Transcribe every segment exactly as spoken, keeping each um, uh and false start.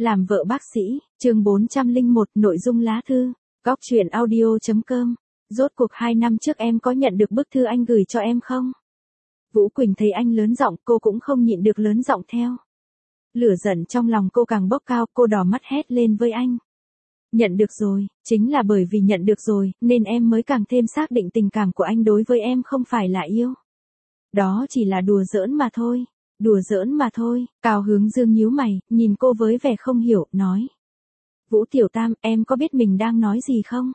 Làm vợ bác sĩ, chương bốn trăm lẻ một, nội dung lá thư. Góc truyện audio chấm com. Rốt cuộc hai năm trước em có nhận được bức thư anh gửi cho em không? Vũ Quỳnh thấy anh lớn giọng, cô cũng không nhịn được lớn giọng theo. Lửa giận trong lòng cô càng bốc cao, cô đỏ mắt hét lên với anh. Nhận được rồi, chính là bởi vì nhận được rồi, nên em mới càng thêm xác định tình cảm của anh đối với em không phải là yêu. Đó chỉ là đùa giỡn mà thôi. Đùa giỡn mà thôi, Cao Hướng Dương nhíu mày, nhìn cô với vẻ không hiểu, nói. Vũ Tiểu Tam, em có biết mình đang nói gì không?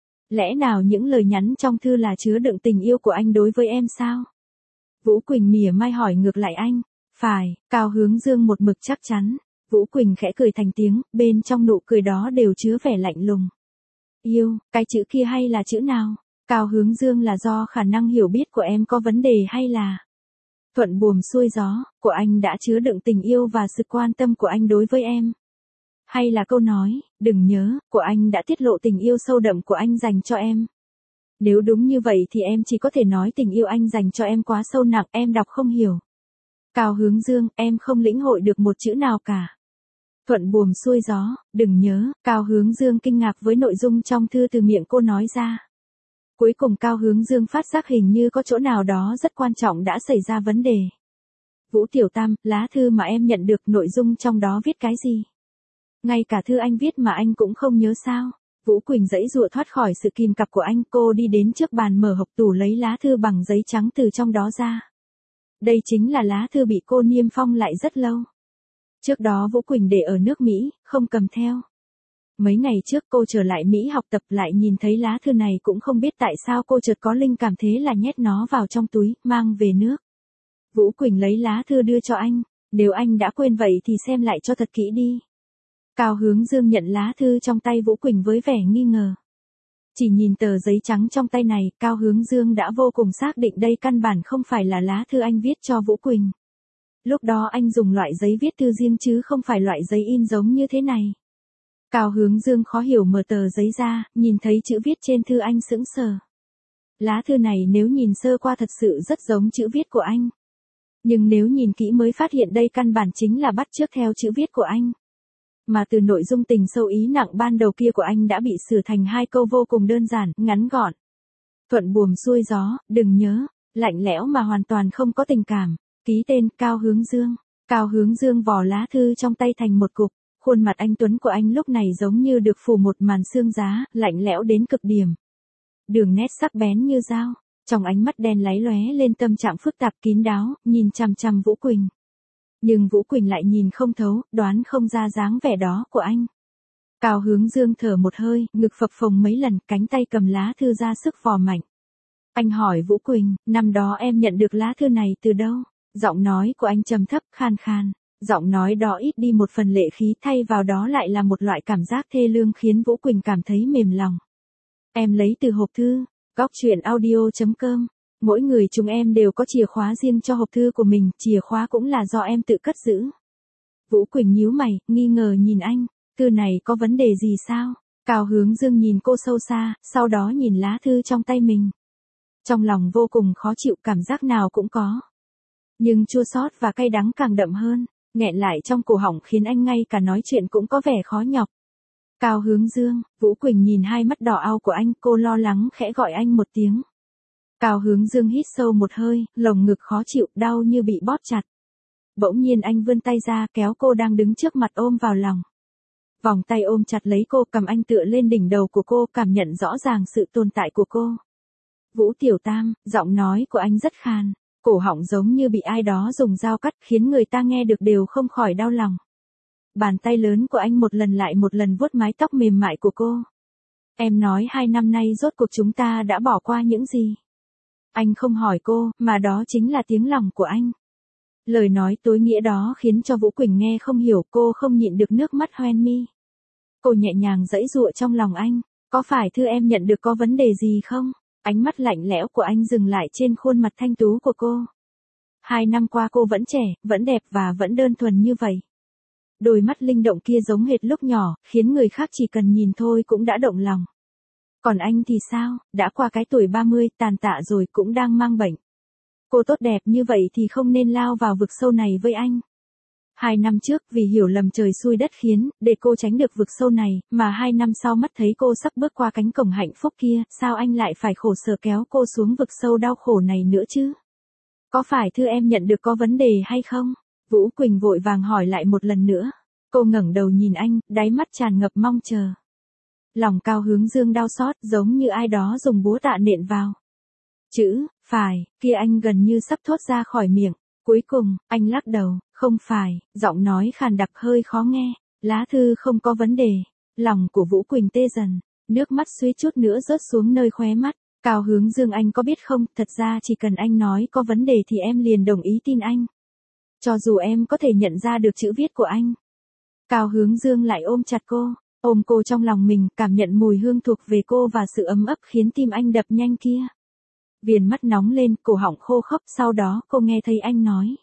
Lẽ nào những lời nhắn trong thư là chứa đựng tình yêu của anh đối với em sao? Vũ Quỳnh mỉa mai hỏi ngược lại anh. Phải, Cao Hướng Dương một mực chắc chắn. Vũ Quỳnh khẽ cười thành tiếng, bên trong nụ cười đó đều chứa vẻ lạnh lùng. Yêu, cái chữ kia hay là chữ nào? Cao Hướng Dương, là do khả năng hiểu biết của em có vấn đề hay là... Thuận buồm xuôi gió, của anh đã chứa đựng tình yêu và sự quan tâm của anh đối với em. Hay là câu nói, đừng nhớ, của anh đã tiết lộ tình yêu sâu đậm của anh dành cho em. Nếu đúng như vậy thì em chỉ có thể nói tình yêu anh dành cho em quá sâu nặng, em đọc không hiểu. Cao Hướng Dương, em không lĩnh hội được một chữ nào cả. Thuận buồm xuôi gió, đừng nhớ, Cao Hướng Dương kinh ngạc với nội dung trong thư từ miệng cô nói ra. Cuối cùng Cao Hướng Dương phát giác hình như có chỗ nào đó rất quan trọng đã xảy ra vấn đề. Vũ Tiểu Tam, lá thư mà em nhận được nội dung trong đó viết cái gì? Ngay cả thư anh viết mà anh cũng không nhớ sao? Vũ Quỳnh giãy giụa thoát khỏi sự kìm cặp của anh, cô đi đến trước bàn mở hộc tủ lấy lá thư bằng giấy trắng từ trong đó ra. Đây chính là lá thư bị cô niêm phong lại rất lâu. Trước đó Vũ Quỳnh để ở nước Mỹ, không cầm theo. Mấy ngày trước cô trở lại Mỹ học tập lại nhìn thấy lá thư này cũng không biết tại sao cô chợt có linh cảm thế là nhét nó vào trong túi, mang về nước. Vũ Quỳnh lấy lá thư đưa cho anh, nếu anh đã quên vậy thì xem lại cho thật kỹ đi. Cao Hướng Dương nhận lá thư trong tay Vũ Quỳnh với vẻ nghi ngờ. Chỉ nhìn tờ giấy trắng trong tay này, Cao Hướng Dương đã vô cùng xác định đây căn bản không phải là lá thư anh viết cho Vũ Quỳnh. Lúc đó anh dùng loại giấy viết thư riêng chứ không phải loại giấy in giống như thế này. Cao Hướng Dương khó hiểu mở tờ giấy ra, nhìn thấy chữ viết trên thư anh sững sờ. Lá thư này nếu nhìn sơ qua thật sự rất giống chữ viết của anh. Nhưng nếu nhìn kỹ mới phát hiện đây căn bản chính là bắt chước theo chữ viết của anh. Mà từ nội dung tình sâu ý nặng ban đầu kia của anh đã bị sửa thành hai câu vô cùng đơn giản, ngắn gọn. Thuận buồm xuôi gió, đừng nhớ, lạnh lẽo mà hoàn toàn không có tình cảm. Ký tên Cao Hướng Dương. Cao Hướng Dương vò lá thư trong tay thành một cục. Khuôn mặt anh tuấn của anh lúc này giống như được phủ một màn sương giá, lạnh lẽo đến cực điểm. Đường nét sắc bén như dao, trong ánh mắt đen láy lóe lên tâm trạng phức tạp kín đáo, nhìn chằm chằm Vũ Quỳnh. Nhưng Vũ Quỳnh lại nhìn không thấu, đoán không ra dáng vẻ đó của anh. Cao Hướng Dương thở một hơi, ngực phập phồng mấy lần, cánh tay cầm lá thư ra sức vò mạnh. Anh hỏi Vũ Quỳnh, năm đó em nhận được lá thư này từ đâu? Giọng nói của anh trầm thấp, khan khan. Giọng nói đó ít đi một phần lệ khí, thay vào đó lại là một loại cảm giác thê lương khiến Vũ Quỳnh cảm thấy mềm lòng. Em lấy từ hộp thư. Góc truyện audio chấm com. Mỗi người chúng em đều có chìa khóa riêng cho hộp thư của mình, chìa khóa cũng là do em tự cất giữ. Vũ Quỳnh nhíu mày, nghi ngờ nhìn anh, thư này có vấn đề gì sao? Cao Hướng Dương nhìn cô sâu xa, sau đó nhìn lá thư trong tay mình. Trong lòng vô cùng khó chịu, cảm giác nào cũng có. Nhưng chua xót và cay đắng càng đậm hơn, nghẹn lại trong cổ họng khiến anh ngay cả nói chuyện cũng có vẻ khó nhọc. Cao Hướng Dương, Vũ Quỳnh nhìn hai mắt đỏ ao của anh, cô lo lắng khẽ gọi anh một tiếng. Cao Hướng Dương hít sâu một hơi, lồng ngực khó chịu, đau như bị bóp chặt. Bỗng nhiên anh vươn tay ra, kéo cô đang đứng trước mặt ôm vào lòng. Vòng tay ôm chặt lấy cô, cầm anh tựa lên đỉnh đầu của cô, cảm nhận rõ ràng sự tồn tại của cô. Vũ Tiểu Tam, giọng nói của anh rất khàn, cổ họng giống như bị ai đó dùng dao cắt, khiến người ta nghe được đều không khỏi đau lòng. Bàn tay lớn của anh một lần lại một lần vuốt mái tóc mềm mại của cô. Em nói hai năm nay rốt cuộc chúng ta đã bỏ qua những gì? Anh không hỏi cô, mà đó chính là tiếng lòng của anh. Lời nói tối nghĩa đó khiến cho Vũ Quỳnh nghe không hiểu, cô không nhịn được nước mắt hoen mi. Cô nhẹ nhàng giãy giụa trong lòng anh, có phải thư em nhận được có vấn đề gì không? Ánh mắt lạnh lẽo của anh dừng lại trên khuôn mặt thanh tú của cô. Hai năm qua cô vẫn trẻ, vẫn đẹp và vẫn đơn thuần như vậy. Đôi mắt linh động kia giống hệt lúc nhỏ, khiến người khác chỉ cần nhìn thôi cũng đã động lòng. Còn anh thì sao, đã qua cái tuổi ba mươi, tàn tạ rồi, cũng đang mang bệnh. Cô tốt đẹp như vậy thì không nên lao vào vực sâu này với anh. Hai năm trước vì hiểu lầm trời xui đất khiến, để cô tránh được vực sâu này, mà hai năm sau mắt thấy cô sắp bước qua cánh cổng hạnh phúc kia, sao anh lại phải khổ sở kéo cô xuống vực sâu đau khổ này nữa chứ? Có phải thư em nhận được có vấn đề hay không? Vũ Quỳnh vội vàng hỏi lại một lần nữa. Cô ngẩng đầu nhìn anh, đáy mắt tràn ngập mong chờ. Lòng Cao Hướng Dương đau xót giống như ai đó dùng búa tạ nện vào. Chữ, phải, kia anh gần như sắp thốt ra khỏi miệng. Cuối cùng, anh lắc đầu, không phải, giọng nói khàn đặc hơi khó nghe. Lá thư không có vấn đề. Lòng của Vũ Quỳnh tê dần, nước mắt suýt chút nữa rớt xuống nơi khóe mắt. Cao Hướng Dương anh có biết không, thật ra chỉ cần anh nói có vấn đề thì em liền đồng ý tin anh. Cho dù em có thể nhận ra được chữ viết của anh. Cao Hướng Dương lại ôm chặt cô, ôm cô trong lòng mình, cảm nhận mùi hương thuộc về cô và sự ấm ấp khiến tim anh đập nhanh kia. Viền mắt nóng lên, cổ họng khô khốc, sau đó cô nghe thấy anh nói.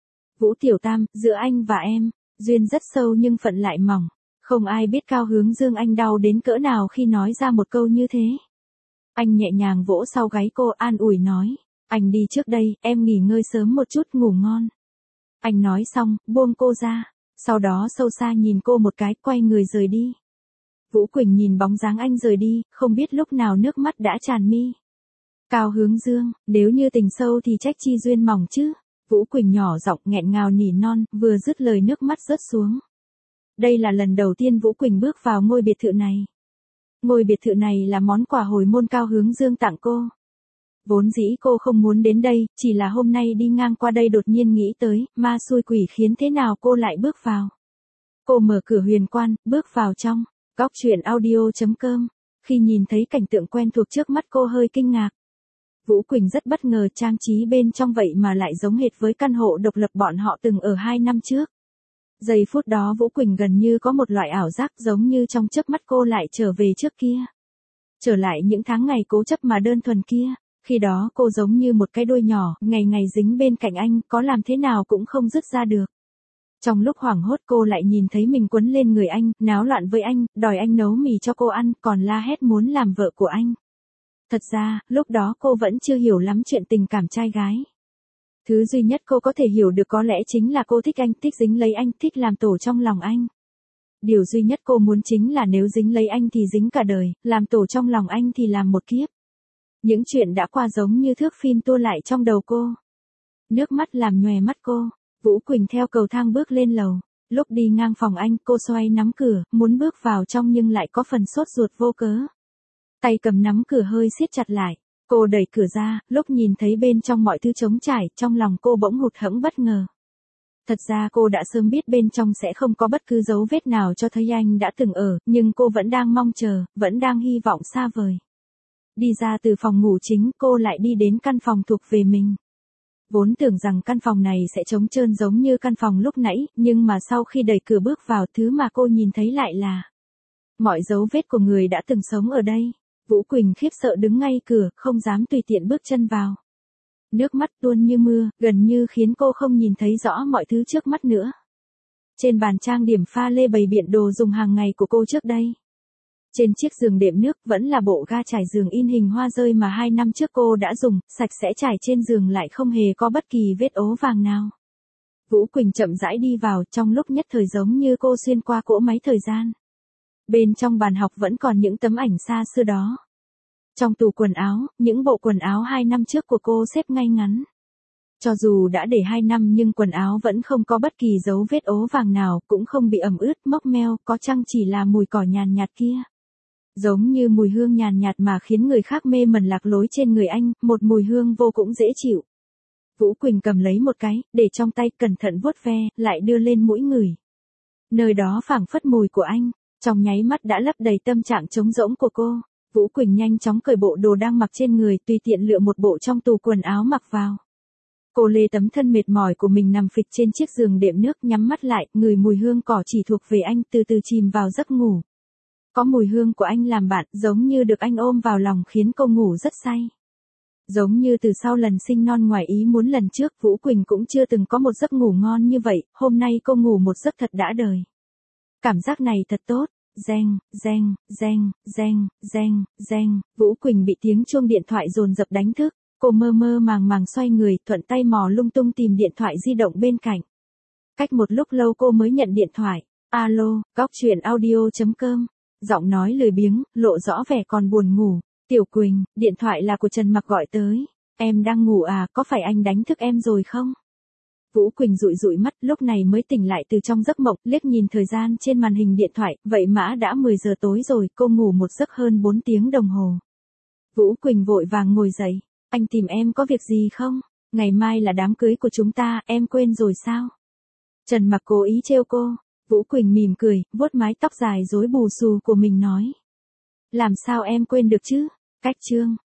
Vũ Tiểu Tam, giữa anh và em, duyên rất sâu nhưng phận lại mỏng. Không ai biết Cao Hướng Dương anh đau đến cỡ nào khi nói ra một câu như thế. Anh nhẹ nhàng vỗ sau gáy cô an ủi nói. Anh đi trước đây, em nghỉ ngơi sớm một chút ngủ ngon. Anh nói xong, buông cô ra. Sau đó sâu xa nhìn cô một cái, quay người rời đi. Vũ Quỳnh nhìn bóng dáng anh rời đi, không biết lúc nào nước mắt đã tràn mi. Cao Hướng Dương, nếu như tình sâu thì trách chi duyên mỏng chứ. Vũ Quỳnh nhỏ giọng nghẹn ngào nỉ non, vừa dứt lời nước mắt rớt xuống. Đây là lần đầu tiên Vũ Quỳnh bước vào ngôi biệt thự này. Ngôi biệt thự này là món quà hồi môn Cao Hướng Dương tặng cô. Vốn dĩ cô không muốn đến đây, chỉ là hôm nay đi ngang qua đây đột nhiên nghĩ tới, ma xui quỷ khiến thế nào cô lại bước vào. Cô mở cửa huyền quan, bước vào trong. Góc truyện audio chấm com. Khi nhìn thấy cảnh tượng quen thuộc trước mắt cô hơi kinh ngạc. Vũ Quỳnh rất bất ngờ trang trí bên trong vậy mà lại giống hệt với căn hộ độc lập bọn họ từng ở hai năm trước. Giây phút đó Vũ Quỳnh gần như có một loại ảo giác giống như trong chớp mắt cô lại trở về trước kia. Trở lại những tháng ngày cố chấp mà đơn thuần kia, khi đó cô giống như một cái đuôi nhỏ, ngày ngày dính bên cạnh anh, có làm thế nào cũng không dứt ra được. Trong lúc hoảng hốt cô lại nhìn thấy mình quấn lên người anh, náo loạn với anh, đòi anh nấu mì cho cô ăn, còn la hét muốn làm vợ của anh. Thật ra, lúc đó cô vẫn chưa hiểu lắm chuyện tình cảm trai gái. Thứ duy nhất cô có thể hiểu được có lẽ chính là cô thích anh, thích dính lấy anh, thích làm tổ trong lòng anh. Điều duy nhất cô muốn chính là nếu dính lấy anh thì dính cả đời, làm tổ trong lòng anh thì làm một kiếp. Những chuyện đã qua giống như thước phim tua lại trong đầu cô. Nước mắt làm nhòe mắt cô. Vũ Quỳnh theo cầu thang bước lên lầu. Lúc đi ngang phòng anh, cô xoay nắm cửa, muốn bước vào trong nhưng lại có phần sốt ruột vô cớ. Tay cầm nắm cửa hơi siết chặt lại. Cô đẩy cửa ra, lúc nhìn thấy bên trong mọi thứ trống trải, trong lòng cô bỗng hụt hẫng bất ngờ. Thật ra cô đã sớm biết bên trong sẽ không có bất cứ dấu vết nào cho thấy anh đã từng ở, nhưng cô vẫn đang mong chờ, vẫn đang hy vọng xa vời. Đi ra từ phòng ngủ chính, cô lại đi đến căn phòng thuộc về mình. Vốn tưởng rằng căn phòng này sẽ trống trơn giống như căn phòng lúc nãy, nhưng mà sau khi đẩy cửa bước vào, thứ mà cô nhìn thấy lại là mọi dấu vết của người đã từng sống ở đây. Vũ Quỳnh khiếp sợ đứng ngay cửa, không dám tùy tiện bước chân vào. Nước mắt tuôn như mưa, gần như khiến cô không nhìn thấy rõ mọi thứ trước mắt nữa. Trên bàn trang điểm pha lê bày biện đồ dùng hàng ngày của cô trước đây. Trên chiếc giường đệm nước vẫn là bộ ga trải giường in hình hoa rơi mà hai năm trước cô đã dùng, sạch sẽ trải trên giường lại không hề có bất kỳ vết ố vàng nào. Vũ Quỳnh chậm rãi đi vào, trong lúc nhất thời giống như cô xuyên qua cỗ máy thời gian. Bên trong bàn học vẫn còn những tấm ảnh xa xưa đó. Trong tủ quần áo, những bộ quần áo hai năm trước của cô xếp ngay ngắn. Cho dù đã để hai năm nhưng quần áo vẫn không có bất kỳ dấu vết ố vàng nào, cũng không bị ẩm ướt, mốc meo, có chăng chỉ là mùi cỏ nhàn nhạt kia. Giống như mùi hương nhàn nhạt mà khiến người khác mê mẩn lạc lối trên người anh, một mùi hương vô cùng dễ chịu. Vũ Quỳnh cầm lấy một cái, để trong tay cẩn thận vuốt ve, lại đưa lên mũi ngửi. Nơi đó phảng phất mùi của anh, trong nháy mắt đã lấp đầy tâm trạng trống rỗng của cô. Vũ Quỳnh nhanh chóng cởi bộ đồ đang mặc trên người, tùy tiện lựa một bộ trong tủ quần áo mặc vào. Cô lê tấm thân mệt mỏi của mình nằm phịch trên chiếc giường đệm nước, nhắm mắt lại, ngửi mùi hương cỏ chỉ thuộc về anh, từ từ chìm vào giấc ngủ. Có mùi hương của anh làm bạn, giống như được anh ôm vào lòng khiến cô ngủ rất say. Giống như từ sau lần sinh non ngoài ý muốn lần trước, Vũ Quỳnh cũng chưa từng có một giấc ngủ ngon như vậy, hôm nay cô ngủ một giấc thật đã đời. Cảm giác này thật tốt. Reng, reng, reng, reng, reng, reng, Vũ Quỳnh bị tiếng chuông điện thoại dồn dập đánh thức, cô mơ mơ màng màng xoay người, thuận tay mò lung tung tìm điện thoại di động bên cạnh. Cách một lúc lâu cô mới nhận điện thoại. Alo, cóc truyện audio.com. Giọng nói lười biếng, lộ rõ vẻ còn buồn ngủ. Tiểu Quỳnh, điện thoại là của Trần Mặc gọi tới. Em đang ngủ à, có phải anh đánh thức em rồi không? Vũ Quỳnh dụi dụi mắt, lúc này mới tỉnh lại từ trong giấc mộng, liếc nhìn thời gian trên màn hình điện thoại, vậy mà đã mười giờ tối rồi, cô ngủ một giấc hơn bốn tiếng đồng hồ. Vũ Quỳnh vội vàng ngồi dậy. Anh tìm em có việc gì không? Ngày mai là đám cưới của chúng ta, em quên rồi sao? Trần Mặc cố ý trêu cô. Vũ Quỳnh mỉm cười, vuốt mái tóc dài rối bù xù của mình nói. Làm sao em quên được chứ? Cách chương.